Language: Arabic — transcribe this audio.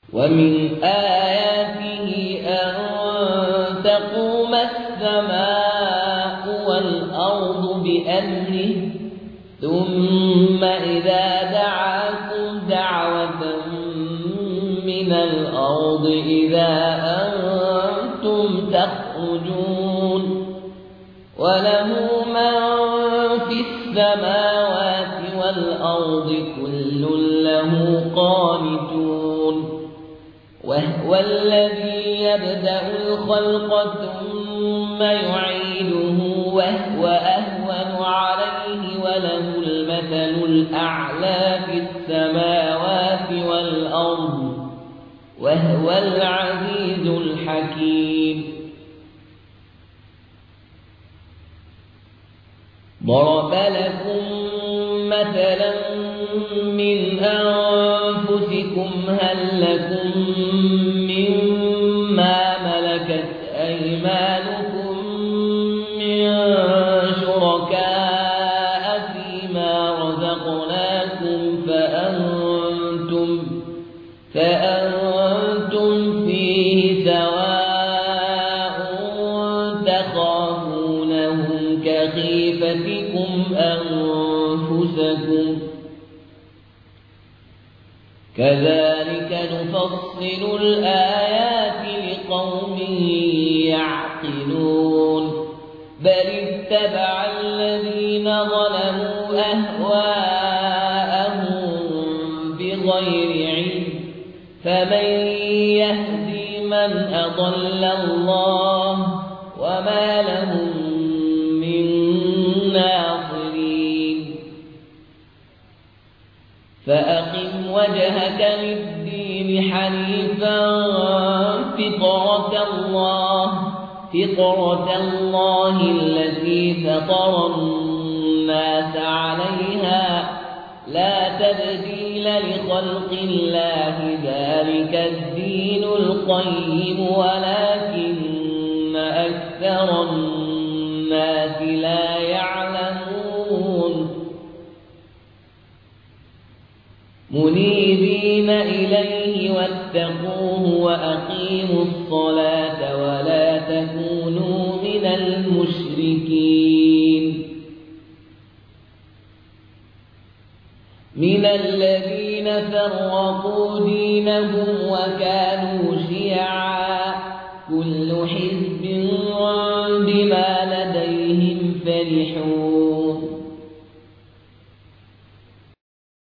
ومن آياته أن تقوم السماء والأرض بأمره ثم إذا دعاكم دعوة من الأرض إذا أنتم تخرجون وله من في السماوات والأرض كل له قانتون وهو الذي يبدأ الخلق ثم يعيده وهو أهون عليه وله المثل الأعلى في السماوات والأرض وهو العزيز الحكيم. ضرب لكم مثلا من أنفسكم هل لكم مما ملكت أيمانكم من شركاء فيما رزقناكم فأنتم فيه سواء تخافونهم كخيفتكم أنفسكم كذلك نفصل الآيات لقوم يعقلون بل اتبع الذين ظلموا أهواءهم بغير علم فمن يهدي من أضل الله وما لهم من ناصرين. فأقم وجهك للدين حنيفا فطرة الله التي فطر الناس عليها لا تبديل لخلق الله ذلك الدين القيم ولكن أكثر الناس لا يعلمون. منيبين إليه واتقوه وأقيموا الصلاة ولا تكونوا من المشركين. من الذين فرقوا دينهم وكانوا شيعا كل حزب بما لديهم فرحون